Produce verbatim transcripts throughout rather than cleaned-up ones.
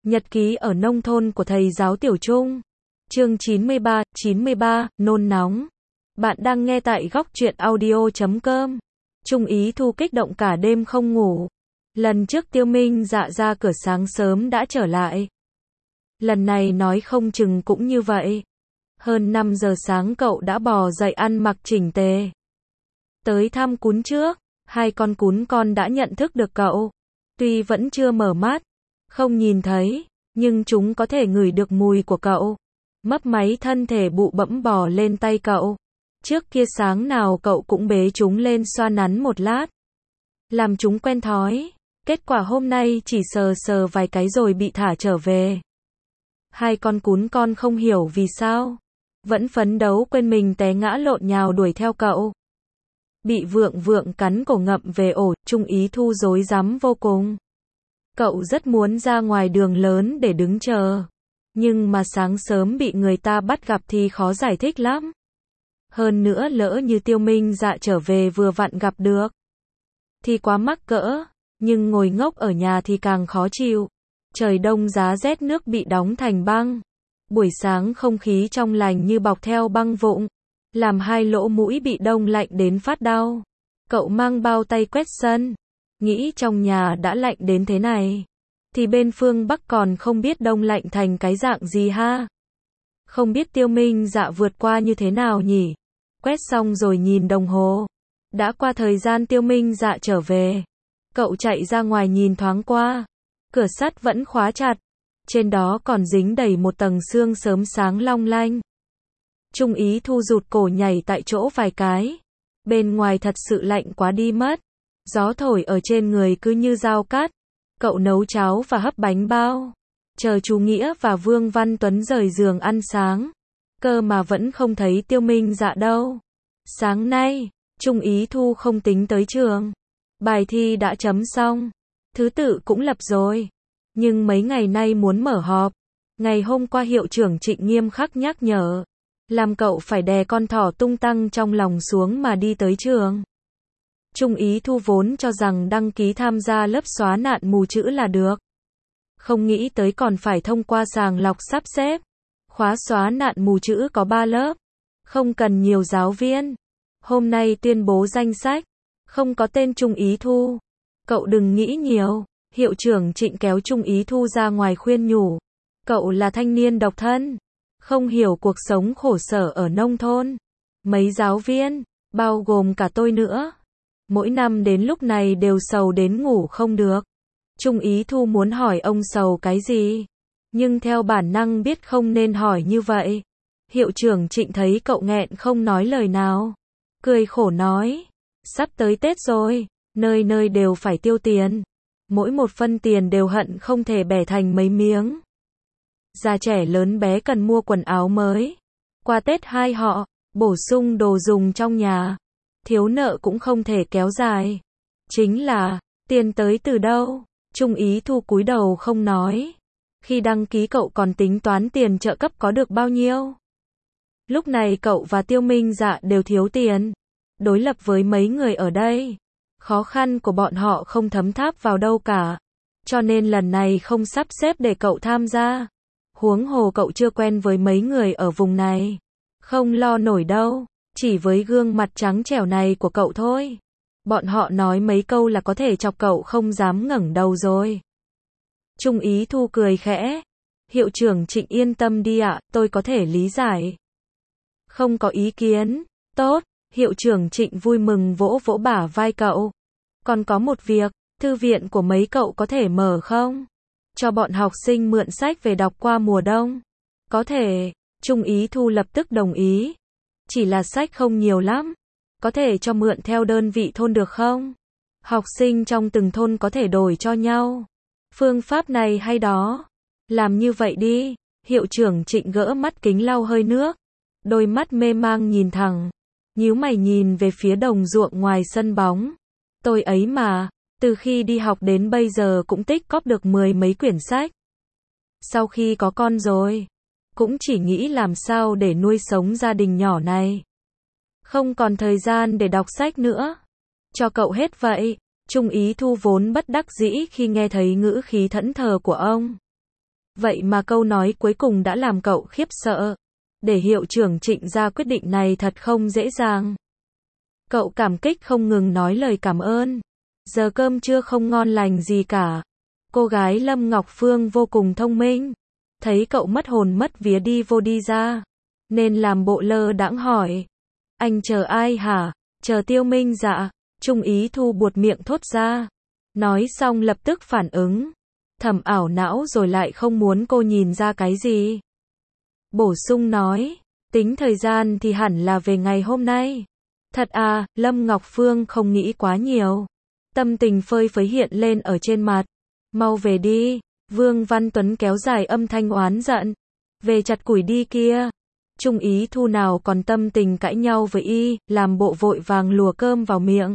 Nhật ký ở nông thôn của thầy giáo Tiểu Trung. Chương chín mươi ba, chín mươi ba, nôn nóng. Bạn đang nghe tại góc truyện audio chấm com. Trung Ý Thu kích động cả đêm không ngủ. Lần trước Tiêu Minh Dạ ra cửa sáng sớm đã trở lại. Lần này nói không chừng cũng như vậy. Hơn năm giờ sáng cậu đã bò dậy ăn mặc chỉnh tề. Tới thăm cún trước, hai con cún con đã nhận thức được cậu. Tuy vẫn chưa mở mắt, không nhìn thấy, nhưng chúng có thể ngửi được mùi của cậu. Mấp máy thân thể bụ bẫm bò lên tay cậu. Trước kia sáng nào cậu cũng bế chúng lên xoa nắn một lát. Làm chúng quen thói. Kết quả hôm nay chỉ sờ sờ vài cái rồi bị thả trở về. Hai con cún con không hiểu vì sao. Vẫn phấn đấu quên mình té ngã lộn nhào đuổi theo cậu. Bị vượng vượng cắn cổ ngậm về ổ, Trung Ý Thu rối rắm vô cùng. Cậu rất muốn ra ngoài đường lớn để đứng chờ. Nhưng mà sáng sớm bị người ta bắt gặp thì khó giải thích lắm. Hơn nữa lỡ như Tiêu Minh Dạ trở về vừa vặn gặp được thì quá mắc cỡ. Nhưng ngồi ngốc ở nhà thì càng khó chịu. Trời đông giá rét, nước bị đóng thành băng. Buổi sáng không khí trong lành như bọc theo băng vụn, làm hai lỗ mũi bị đông lạnh đến phát đau. Cậu mang bao tay quét sân, nghĩ trong nhà đã lạnh đến thế này, thì bên phương Bắc còn không biết đông lạnh thành cái dạng gì ha. Không biết Tiêu Minh Dạ vượt qua như thế nào nhỉ. Quét xong rồi nhìn đồng hồ. Đã qua thời gian Tiêu Minh Dạ trở về. Cậu chạy ra ngoài nhìn thoáng qua. Cửa sắt vẫn khóa chặt. Trên đó còn dính đầy một tầng sương sớm sáng long lanh. Trung Ý Thu rụt cổ nhảy tại chỗ vài cái. Bên ngoài thật sự lạnh quá đi mất. Gió thổi ở trên người cứ như dao cắt. Cậu nấu cháo và hấp bánh bao. Chờ chú Nghĩa và Vương Văn Tuấn rời giường ăn sáng. Cơ mà vẫn không thấy Tiêu Minh Dạ đâu. Sáng nay, Trung Ý Thu không tính tới trường. Bài thi đã chấm xong. Thứ tự cũng lập rồi. Nhưng mấy ngày nay muốn mở họp. Ngày hôm qua hiệu trưởng Trịnh nghiêm khắc nhắc nhở. Làm cậu phải đè con thỏ tung tăng trong lòng xuống mà đi tới trường. Trung Ý Thu vốn cho rằng đăng ký tham gia lớp xóa nạn mù chữ là được. Không nghĩ tới còn phải thông qua sàng lọc sắp xếp. Khóa xóa nạn mù chữ có ba lớp. Không cần nhiều giáo viên. Hôm nay tuyên bố danh sách. Không có tên Trung Ý Thu. Cậu đừng nghĩ nhiều. Hiệu trưởng Trịnh kéo Trung Ý Thu ra ngoài khuyên nhủ. Cậu là thanh niên độc thân. Không hiểu cuộc sống khổ sở ở nông thôn. Mấy giáo viên, bao gồm cả tôi nữa. Mỗi năm đến lúc này đều sầu đến ngủ không được. Trung Ý Thu muốn hỏi ông sầu cái gì. Nhưng theo bản năng biết không nên hỏi như vậy. Hiệu trưởng Trịnh thấy cậu nghẹn không nói lời nào. Cười khổ nói. Sắp tới Tết rồi. Nơi nơi đều phải tiêu tiền. Mỗi một phân tiền đều hận không thể bẻ thành mấy miếng. Già trẻ lớn bé cần mua quần áo mới. Qua Tết hai họ, bổ sung đồ dùng trong nhà. Thiếu nợ cũng không thể kéo dài. Chính là, tiền tới từ đâu? Trung Ý Thu cúi đầu không nói. Khi đăng ký cậu còn tính toán tiền trợ cấp có được bao nhiêu. Lúc này cậu và Tiêu Minh Dạ đều thiếu tiền. Đối lập với mấy người ở đây, khó khăn của bọn họ không thấm tháp vào đâu cả. Cho nên lần này không sắp xếp để cậu tham gia. Huống hồ cậu chưa quen với mấy người ở vùng này. Không lo nổi đâu. Chỉ với gương mặt trắng trẻo này của cậu thôi. Bọn họ nói mấy câu là có thể chọc cậu không dám ngẩng đầu rồi. Trung Ý Thu cười khẽ. Hiệu trưởng Trịnh yên tâm đi ạ, tôi có thể lý giải. Không có ý kiến. Tốt. Hiệu trưởng Trịnh vui mừng vỗ vỗ bả vai cậu. Còn có một việc, thư viện của mấy cậu có thể mở không? Cho bọn học sinh mượn sách về đọc qua mùa đông. Có thể. Trung Ý Thu lập tức đồng ý. Chỉ là sách không nhiều lắm. Có thể cho mượn theo đơn vị thôn được không? Học sinh trong từng thôn có thể đổi cho nhau. Phương pháp này hay đó. Làm như vậy đi. Hiệu trưởng Trịnh gỡ mắt kính lau hơi nước. Đôi mắt mê mang nhìn thẳng. Nhíu mày nhìn về phía đồng ruộng ngoài sân bóng. Tôi ấy mà, từ khi đi học đến bây giờ cũng tích cóp được mười mấy quyển sách. Sau khi có con rồi, cũng chỉ nghĩ làm sao để nuôi sống gia đình nhỏ này. Không còn thời gian để đọc sách nữa. Cho cậu hết vậy. Trung Ý Thu vốn bất đắc dĩ khi nghe thấy ngữ khí thẫn thờ của ông. Vậy mà câu nói cuối cùng đã làm cậu khiếp sợ. Để hiệu trưởng Trịnh ra quyết định này thật không dễ dàng. Cậu cảm kích không ngừng nói lời cảm ơn. Giờ cơm trưa không ngon lành gì cả. Cô gái Lâm Ngọc Phương vô cùng thông minh. Thấy cậu mất hồn mất vía đi vô đi ra. Nên làm bộ lơ đãng hỏi. Anh chờ ai hả? Chờ Tiêu Minh dạ. Trung Ý Thu buột miệng thốt ra. Nói xong lập tức phản ứng. Thầm ảo não rồi lại không muốn cô nhìn ra cái gì. Bổ sung nói. Tính thời gian thì hẳn là về ngày hôm nay. Thật à, Lâm Ngọc Phương không nghĩ quá nhiều. Tâm tình phơi phới hiện lên ở trên mặt. Mau về đi. Vương Văn Tuấn kéo dài âm thanh oán giận. Về chặt củi đi kia. Trung Ý Thu nào còn tâm tình cãi nhau với y, làm bộ vội vàng lùa cơm vào miệng.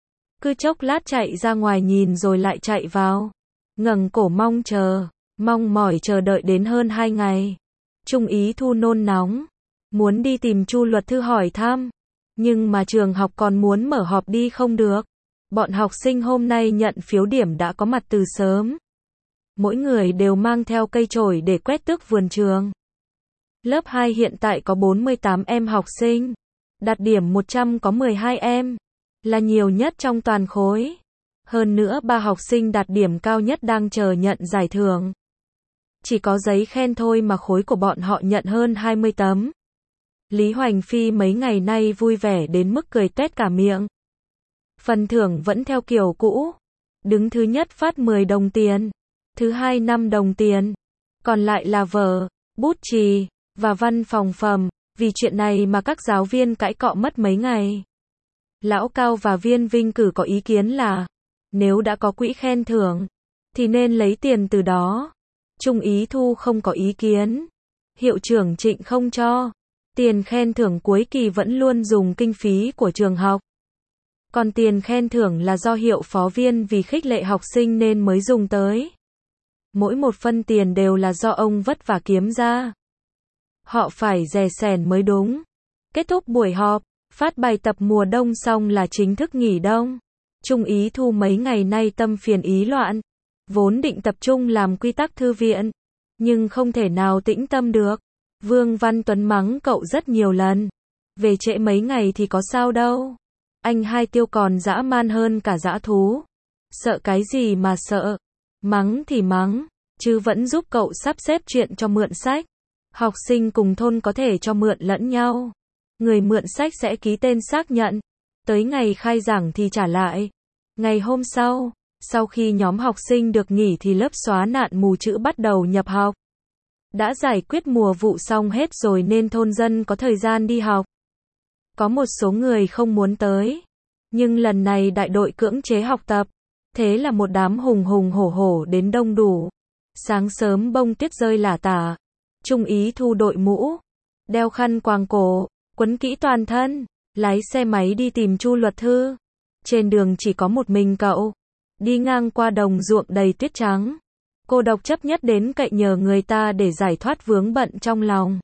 Cứ chốc lát chạy ra ngoài nhìn rồi lại chạy vào. Ngẩng cổ mong chờ, mong mỏi chờ đợi đến hơn hai ngày. Trung Ý Thu nôn nóng, muốn đi tìm Chu luật thư hỏi thăm. Nhưng mà trường học còn muốn mở họp đi không được. Bọn học sinh hôm nay nhận phiếu điểm đã có mặt từ sớm. Mỗi người đều mang theo cây chổi để quét tước vườn trường. Lớp hai hiện tại có bốn mươi tám em học sinh. Đạt điểm một trăm có mười hai em. Là nhiều nhất trong toàn khối. Hơn nữa ba học sinh đạt điểm cao nhất đang chờ nhận giải thưởng. Chỉ có giấy khen thôi mà khối của bọn họ nhận hơn hai mươi tấm. Lý Hoành Phi mấy ngày nay vui vẻ đến mức cười tuét cả miệng. Phần thưởng vẫn theo kiểu cũ. Đứng thứ nhất phát mười đồng tiền. Thứ hai năm đồng tiền. Còn lại là vở, bút chì và văn phòng phẩm. Vì chuyện này mà các giáo viên cãi cọ mất mấy ngày. Lão Cao và Viên Vinh Cử có ý kiến là nếu đã có quỹ khen thưởng thì nên lấy tiền từ đó. Trung Ý Thu không có ý kiến. Hiệu trưởng Trịnh không cho. Tiền khen thưởng cuối kỳ vẫn luôn dùng kinh phí của trường học. Còn tiền khen thưởng là do hiệu phó Viên vì khích lệ học sinh nên mới dùng tới. Mỗi một phân tiền đều là do ông vất vả kiếm ra. Họ phải dè sẻn mới đúng. Kết thúc buổi họp, phát bài tập mùa đông xong là chính thức nghỉ đông. Trung Ý Thu mấy ngày nay tâm phiền ý loạn. Vốn định tập trung làm quy tắc thư viện. Nhưng không thể nào tĩnh tâm được. Vương Văn Tuấn mắng cậu rất nhiều lần. Về trễ mấy ngày thì có sao đâu. Anh hai Tiêu còn dã man hơn cả dã thú. Sợ cái gì mà sợ. Mắng thì mắng. Chứ vẫn giúp cậu sắp xếp chuyện cho mượn sách. Học sinh cùng thôn có thể cho mượn lẫn nhau. Người mượn sách sẽ ký tên xác nhận. Tới ngày khai giảng thì trả lại. Ngày hôm sau, sau khi nhóm học sinh được nghỉ thì lớp xóa nạn mù chữ bắt đầu nhập học. Đã giải quyết mùa vụ xong hết rồi nên thôn dân có thời gian đi học. Có một số người không muốn tới. Nhưng lần này đại đội cưỡng chế học tập. Thế là một đám hùng hùng hổ hổ đến đông đủ. Sáng sớm bông tuyết rơi lả tả. Trung Ý Thu đội mũ. Đeo khăn quàng cổ. Quấn kỹ toàn thân. Lái xe máy đi tìm Chu luật thư. Trên đường chỉ có một mình cậu. Đi ngang qua đồng ruộng đầy tuyết trắng. Cô độc chấp nhất đến cậy nhờ người ta để giải thoát vướng bận trong lòng.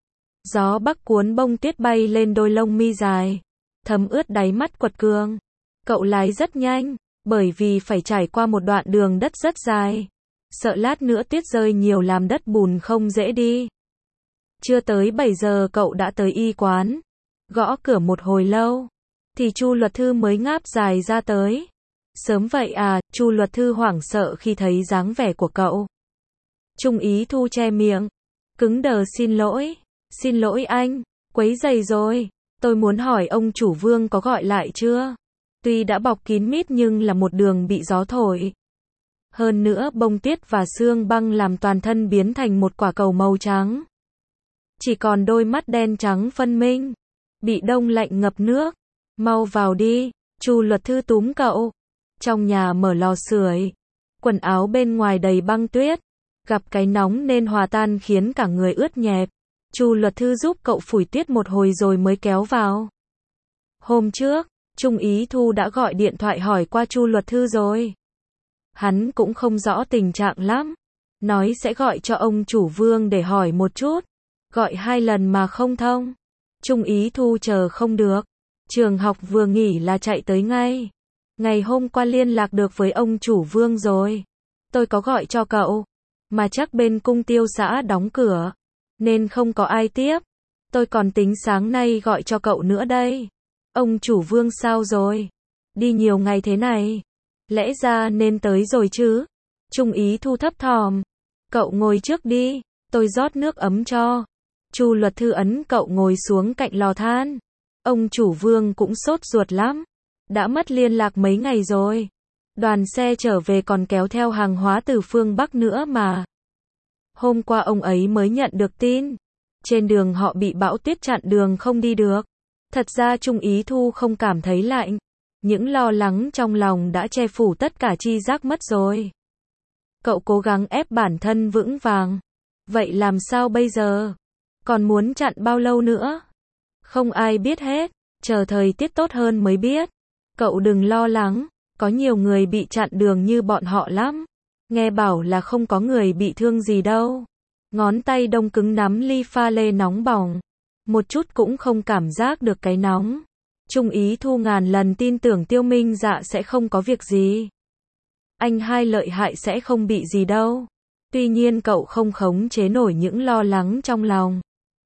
Gió bắc cuốn bông tuyết bay lên đôi lông mi dài. Thấm ướt đáy mắt quật cường. Cậu lái rất nhanh. Bởi vì phải trải qua một đoạn đường đất rất dài. Sợ lát nữa tuyết rơi nhiều làm đất bùn không dễ đi. Chưa tới bảy giờ cậu đã tới y quán. Gõ cửa một hồi lâu. Thì Chu luật thư mới ngáp dài ra tới. Sớm vậy à, Chu luật thư hoảng sợ khi thấy dáng vẻ của cậu. Trung Ý Thu che miệng. Cứng đờ xin lỗi. Xin lỗi anh. Quấy rầy rồi. Tôi muốn hỏi ông chủ Vương có gọi lại chưa? Tuy đã bọc kín mít nhưng là một đường bị gió thổi. Hơn nữa bông tuyết và sương băng làm toàn thân biến thành một quả cầu màu trắng. Chỉ còn đôi mắt đen trắng phân minh. Bị đông lạnh ngập nước. Mau vào đi. Chu luật thư túm cậu. Trong nhà mở lò sưởi. Quần áo bên ngoài đầy băng tuyết. Gặp cái nóng nên hòa tan khiến cả người ướt nhẹp. Chu luật thư giúp cậu phủi tuyết một hồi rồi mới kéo vào. Hôm trước, Trung Ý Thu đã gọi điện thoại hỏi qua Chu luật thư rồi. Hắn cũng không rõ tình trạng lắm. Nói sẽ gọi cho ông chủ Vương để hỏi một chút. Gọi hai lần mà không thông. Trung Ý Thu chờ không được. Trường học vừa nghỉ là chạy tới ngay. Ngày hôm qua liên lạc được với ông chủ Vương rồi. Tôi có gọi cho cậu. mà chắc bên cung tiêu xã đóng cửa, nên không có ai tiếp. Tôi còn tính sáng nay gọi cho cậu nữa đây. Ông chủ Vương sao rồi? Đi nhiều ngày thế này. Lẽ ra nên tới rồi chứ. Trung Ý Thu thấp thỏm. Cậu ngồi trước đi, tôi rót nước ấm cho. Chu Luật Thư ấn cậu ngồi xuống cạnh lò than. Ông chủ Vương cũng sốt ruột lắm. Đã mất liên lạc mấy ngày rồi. Đoàn xe trở về còn kéo theo hàng hóa từ phương Bắc nữa mà. Hôm qua ông ấy mới nhận được tin. Trên đường họ bị bão tuyết chặn đường không đi được. Thật ra Trung Ý Thu không cảm thấy lạnh. Những lo lắng trong lòng đã che phủ tất cả chi giác mất rồi. Cậu cố gắng ép bản thân vững vàng. Vậy làm sao bây giờ? Còn muốn chặn bao lâu nữa? Không ai biết hết. Chờ thời tiết tốt hơn mới biết. Cậu đừng lo lắng. Có nhiều người bị chặn đường như bọn họ lắm. Nghe bảo là không có người bị thương gì đâu. Ngón tay đông cứng nắm ly pha lê nóng bỏng. Một chút cũng không cảm giác được cái nóng. Trung Ý Thu ngàn lần tin tưởng Tiêu Minh Dạ sẽ không có việc gì. Anh hai lợi hại sẽ không bị gì đâu. Tuy nhiên cậu không khống chế nổi những lo lắng trong lòng.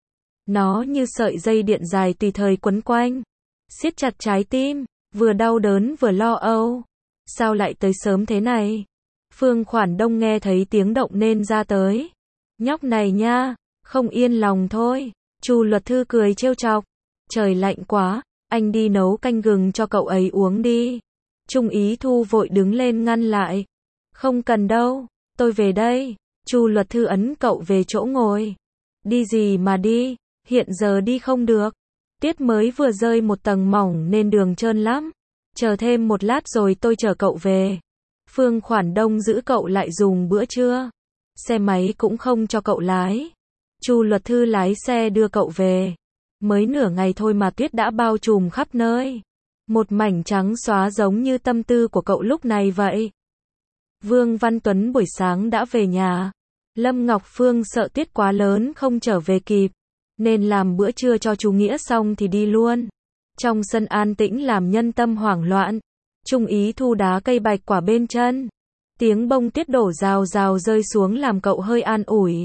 Nó như sợi dây điện dài tùy thời quấn quanh. Siết chặt trái tim, vừa đau đớn vừa lo âu. Sao lại tới sớm thế này? Phương Khoản Đông nghe thấy tiếng động nên ra tới. Nhóc này nha, không yên lòng thôi. Chu Luật Thư cười trêu chọc. Trời lạnh quá, anh đi nấu canh gừng cho cậu ấy uống đi. Trung Ý Thu vội đứng lên ngăn lại. Không cần đâu, tôi về đây. Chu Luật Thư ấn cậu về chỗ ngồi. Đi gì mà đi, hiện giờ đi không được. Tiết mới vừa rơi một tầng mỏng nên đường trơn lắm. Chờ thêm một lát rồi tôi chở cậu về. Phương Khoản Đông giữ cậu lại dùng bữa trưa. Xe máy cũng không cho cậu lái. Chu Luật Thư lái xe đưa cậu về. Mới nửa ngày thôi mà tuyết đã bao trùm khắp nơi. Một mảnh trắng xóa giống như tâm tư của cậu lúc này vậy. Vương Văn Tuấn buổi sáng đã về nhà. Lâm Ngọc Phương sợ tuyết quá lớn không trở về kịp. Nên làm bữa trưa cho chú Nghĩa xong thì đi luôn. Trong sân an tĩnh làm nhân tâm hoảng loạn. Trung Ý Thu đá cây bạch quả bên chân. Tiếng bông tuyết đổ rào rào rơi xuống làm cậu hơi an ủi.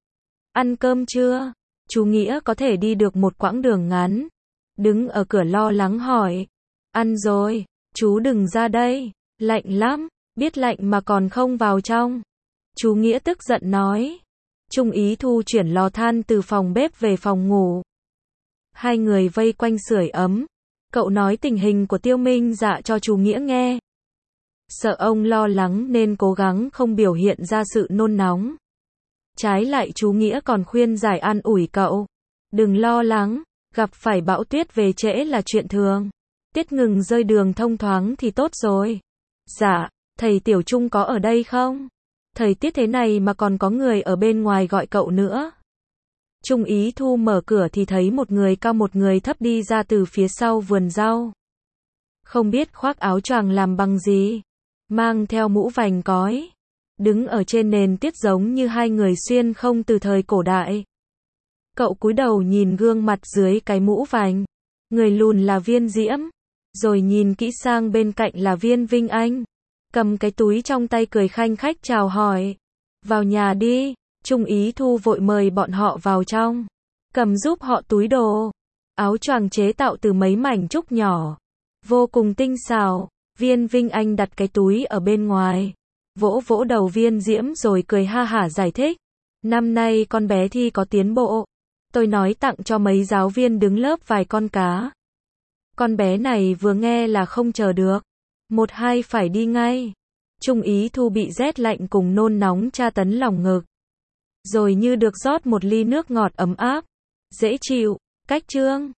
Ăn cơm chưa? Chú Nghĩa có thể đi được một quãng đường ngắn. Đứng ở cửa lo lắng hỏi. Ăn rồi, chú đừng ra đây. Lạnh lắm, biết lạnh mà còn không vào trong. Chú Nghĩa tức giận nói. Trung Ý Thu chuyển lò than từ phòng bếp về phòng ngủ. Hai người vây quanh sưởi ấm. Cậu nói tình hình của Tiêu Minh Dạ cho chú Nghĩa nghe. Sợ ông lo lắng nên cố gắng không biểu hiện ra sự nôn nóng. Trái lại chú Nghĩa còn khuyên giải an ủi cậu. Đừng lo lắng, gặp phải bão tuyết về trễ là chuyện thường. Tiết ngừng rơi đường thông thoáng thì tốt rồi. Dạ, thầy Tiểu Trung có ở đây không? Thời tiết thế này mà còn có người ở bên ngoài gọi cậu nữa. Trung Ý Thu mở cửa thì thấy một người cao một người thấp đi ra từ phía sau vườn rau. Không biết khoác áo choàng làm bằng gì. Mang theo mũ vành cói. Đứng ở trên nền tuyết giống như hai người xuyên không từ thời cổ đại. Cậu cúi đầu nhìn gương mặt dưới cái mũ vành. Người lùn là Viên Diễm. Rồi nhìn kỹ sang bên cạnh là Viên Vinh Anh. Cầm cái túi trong tay cười khanh khách chào hỏi. Vào nhà đi. Trung Ý Thu vội mời bọn họ vào trong. Cầm giúp họ túi đồ. Áo choàng chế tạo từ mấy mảnh trúc nhỏ. Vô cùng tinh xảo. Viên Vinh Anh đặt cái túi ở bên ngoài. Vỗ vỗ đầu Viên Diễm rồi cười ha hả giải thích. Năm nay con bé thi có tiến bộ. Tôi nói tặng cho mấy giáo viên đứng lớp vài con cá. Con bé này vừa nghe là không chờ được. Một hai phải đi ngay. Trung Ý Thu bị rét lạnh cùng nôn nóng tra tấn lòng ngực. Rồi như được rót một ly nước ngọt ấm áp. Dễ chịu, cách chương.